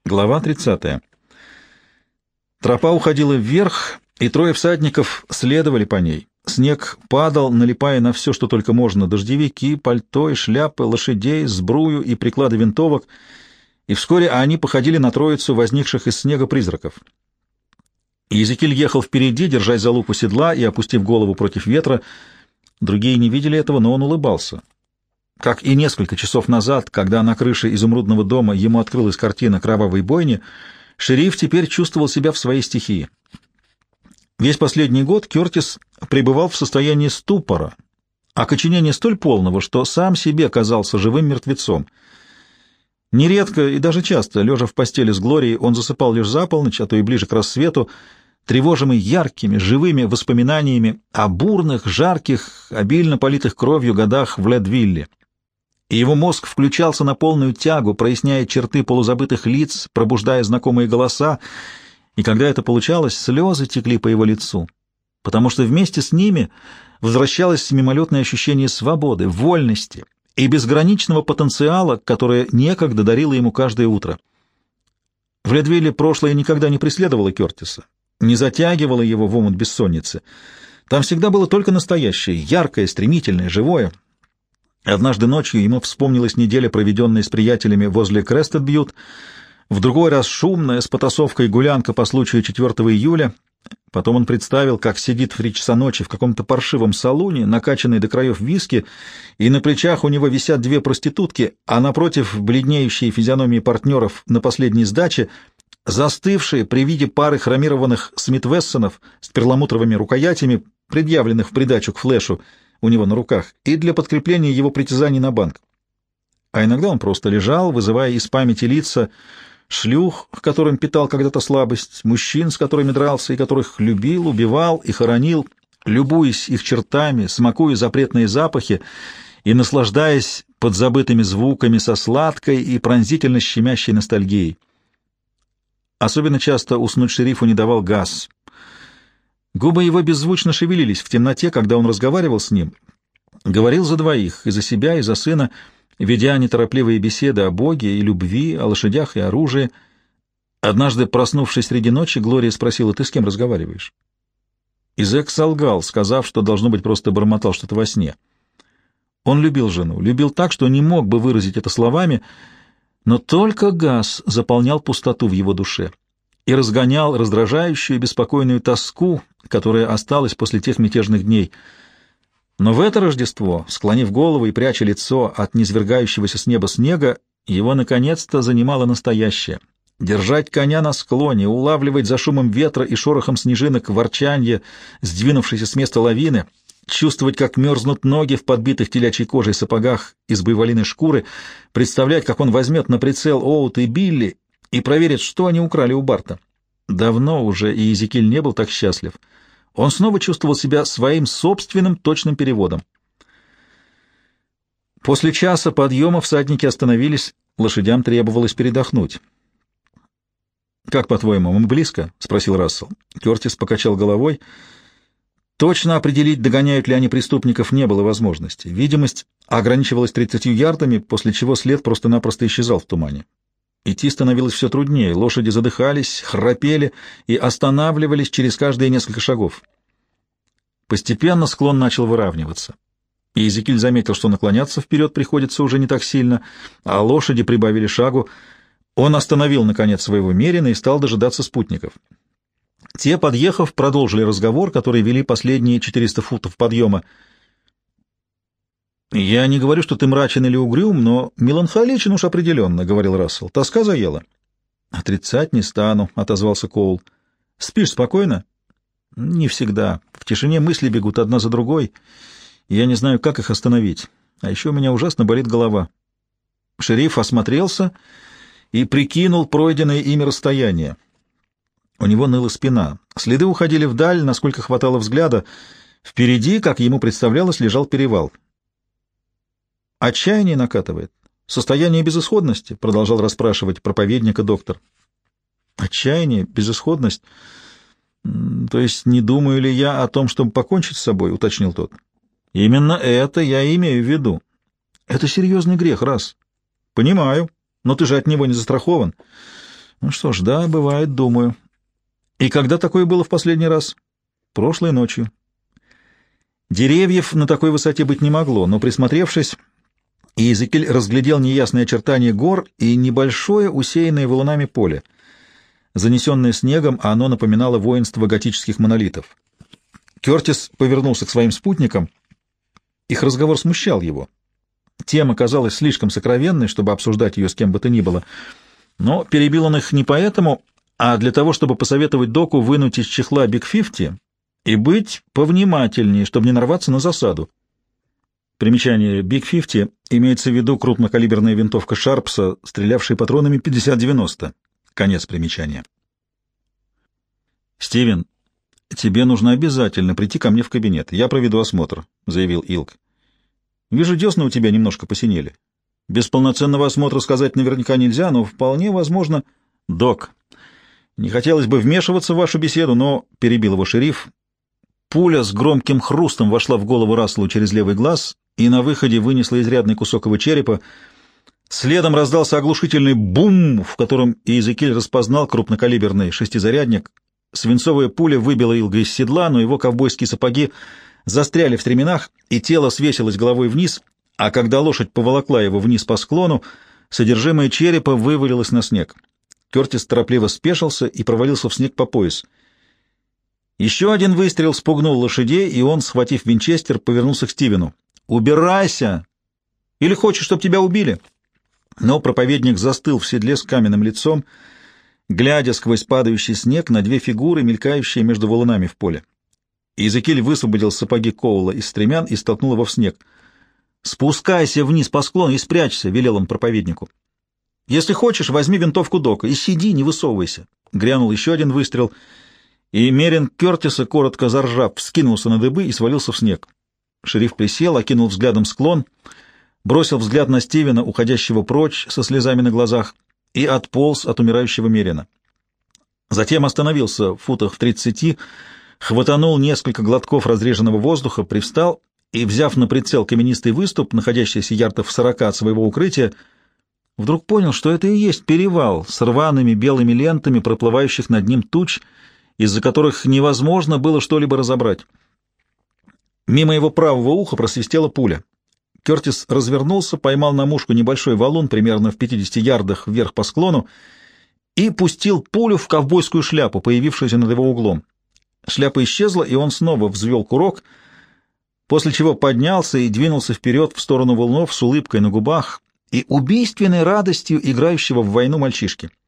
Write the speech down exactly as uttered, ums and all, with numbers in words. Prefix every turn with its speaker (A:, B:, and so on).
A: Глава тридцатая. Тропа уходила вверх, и трое всадников следовали по ней. Снег падал, налипая на все, что только можно: дождевики, пальто и шляпы, лошадей, сбрую и приклады винтовок, и вскоре они походили на троицу возникших из снега призраков. Иезекииль ехал впереди, держась за луку седла и опустив голову против ветра. Другие не видели этого, но он улыбался. Как и несколько часов назад, когда на крыше изумрудного дома ему открылась картина кровавой бойни, шериф теперь чувствовал себя в своей стихии. Весь последний год Кертис пребывал в состоянии ступора, окоченения столь полного, что сам себе казался живым мертвецом. Нередко и даже часто, лежа в постели с Глорией, он засыпал лишь за полночь, а то и ближе к рассвету, тревожимый яркими, живыми воспоминаниями о бурных, жарких, обильно политых кровью годах в Ледвилле. И его мозг включался на полную тягу, проясняя черты полузабытых лиц, пробуждая знакомые голоса, и когда это получалось, слезы текли по его лицу, потому что вместе с ними возвращалось мимолетное ощущение свободы, вольности и безграничного потенциала, которое некогда дарило ему каждое утро. В Ледвилле прошлое никогда не преследовало Кертиса, не затягивало его в омут бессонницы. Там всегда было только настоящее, яркое, стремительное, живое. Однажды ночью ему вспомнилась неделя, проведенная с приятелями возле Крестед-Бьют, в другой раз шумная, с потасовкой гулянка по случаю четвёртого июля. Потом он представил, как сидит в три часа ночи в каком-то паршивом салуне, накачанный до краев виски, и на плечах у него висят две проститутки, а напротив бледнеющие физиономии партнеров на последней сдаче, застывшие при виде пары хромированных Смит-Вессонов с перламутровыми рукоятями, предъявленных в придачу к флешу у него на руках, и для подкрепления его притязаний на банк. А иногда он просто лежал, вызывая из памяти лица шлюх, к которым питал когда-то слабость, мужчин, с которыми дрался и которых любил, убивал и хоронил, любуясь их чертами, смакуя запретные запахи и наслаждаясь подзабытыми звуками со сладкой и пронзительно щемящей ностальгией. Особенно часто уснуть шерифу не давал газ. Губы его беззвучно шевелились в темноте, когда он разговаривал с ним. Говорил за двоих, и за себя, и за сына, ведя неторопливые беседы о Боге и любви, о лошадях и оружии. Однажды, проснувшись среди ночи, Глория спросила: «Ты с кем разговариваешь?» Изек солгал, сказав, что, должно быть, просто бормотал что-то во сне. Он любил жену, любил так, что не мог бы выразить это словами, но только газ заполнял пустоту в его душе и разгонял раздражающую беспокойную тоску, которая осталась после тех мятежных дней. Но в это Рождество, склонив голову и пряча лицо от низвергающегося с неба снега, его наконец-то занимало настоящее. Держать коня на склоне, улавливать за шумом ветра и шорохом снежинок ворчанье, сдвинувшейся с места лавины, чувствовать, как мерзнут ноги в подбитых телячьей кожей сапогах из буйволиной шкуры, представлять, как он возьмет на прицел Оута и Билли и проверит, что они украли у Барта. Давно уже и Иезекииль не был так счастлив. Он снова чувствовал себя своим собственным точным переводом. После часа подъема всадники остановились, лошадям требовалось передохнуть. «Как, по-твоему, мы близко?» — спросил Рассел. Кертис покачал головой. Точно определить, догоняют ли они преступников, не было возможности. Видимость ограничивалась тридцатью ярдами, после чего след просто-напросто исчезал в тумане. Идти становилось все труднее, лошади задыхались, храпели и останавливались через каждые несколько шагов. Постепенно склон начал выравниваться. И Иезекииль заметил, что наклоняться вперед приходится уже не так сильно, а лошади прибавили шагу. Он остановил, наконец, своего мерина и стал дожидаться спутников. Те, подъехав, продолжили разговор, который вели последние четыреста футов подъема. «Я не говорю, что ты мрачен или угрюм, но меланхоличен уж определенно», — говорил Рассел. «Тоска заела». «Отрицать не стану», — отозвался Коул. «Спишь спокойно?» «Не всегда. В тишине мысли бегут одна за другой, и я не знаю, как их остановить. А еще у меня ужасно болит голова». Шериф осмотрелся и прикинул пройденное ими расстояние. У него ныла спина. Следы уходили вдаль, насколько хватало взгляда. Впереди, как ему представлялось, лежал перевал. «Отчаяние накатывает. Состояние безысходности», — продолжал расспрашивать проповедника доктор. «Отчаяние, безысходность? То есть не думаю ли я о том, чтобы покончить с собой?» — уточнил тот. «Именно это я имею в виду. Это серьезный грех, раз. Понимаю, но ты же от него не застрахован. Ну что ж, да, бывает, думаю. И когда такое было в последний раз? Прошлой ночью. Деревьев на такой высоте быть не могло, но, присмотревшись, Иезекииль разглядел неясные очертания гор и небольшое, усеянное валунами поле. Занесенное снегом, оно напоминало воинство готических монолитов. Кертис повернулся к своим спутникам. Их разговор смущал его. Тема казалась слишком сокровенной, чтобы обсуждать ее с кем бы то ни было. Но перебил он их не поэтому, а для того, чтобы посоветовать Доку вынуть из чехла Биг Фифти и быть повнимательнее, чтобы не нарваться на засаду. Примечание: Биг Фифти имеется в виду крупнокалиберная винтовка Шарпса, стрелявшая патронами пятьдесят девяносто. Конец примечания. «Стивен, тебе нужно обязательно прийти ко мне в кабинет. Я проведу осмотр», — заявил Илк. «Вижу, десны у тебя немножко посинели. Без полноценного осмотра сказать наверняка нельзя, но вполне возможно...» «Док, не хотелось бы вмешиваться в вашу беседу, но...» — перебил его шериф. Пуля с громким хрустом вошла в голову Расселу через левый глаз и на выходе вынесла изрядный кусок его черепа. Следом раздался оглушительный бум, в котором Иезекииль распознал крупнокалиберный шестизарядник. Свинцовая пуля выбила Илга из седла, но его ковбойские сапоги застряли в стременах, и тело свесилось головой вниз, а когда лошадь поволокла его вниз по склону, содержимое черепа вывалилось на снег. Кертис торопливо спешился и провалился в снег по пояс. Еще один выстрел спугнул лошадей, и он, схватив винчестер, повернулся к Стивену. «Убирайся! Или хочешь, чтобы тебя убили?» Но проповедник застыл в седле с каменным лицом, глядя сквозь падающий снег на две фигуры, мелькающие между валунами в поле. Иезекииль высвободил сапоги Коула из стремян и столкнул его в снег. «Спускайся вниз по склону и спрячься», — велел он проповеднику. «Если хочешь, возьми винтовку Дока и сиди, не высовывайся». Грянул еще один выстрел, и Мерин Кертиса, коротко заржав, вскинулся на дыбы и свалился в снег. Шериф присел, окинул взглядом склон, бросил взгляд на Стивена, уходящего прочь со слезами на глазах, и отполз от умирающего Мерина. Затем остановился в футах в тридцати, хватанул несколько глотков разреженного воздуха, привстал и, взяв на прицел каменистый выступ, находящийся ярдов в сорока от своего укрытия, вдруг понял, что это и есть перевал с рваными белыми лентами проплывающих над ним туч, из-за которых невозможно было что-либо разобрать. Мимо его правого уха просвистела пуля. Кертис развернулся, поймал на мушку небольшой валун примерно в пятидесяти ярдах вверх по склону и пустил пулю в ковбойскую шляпу, появившуюся над его углом. Шляпа исчезла, и он снова взвел курок, после чего поднялся и двинулся вперед в сторону валунов с улыбкой на губах и убийственной радостью играющего в войну мальчишки.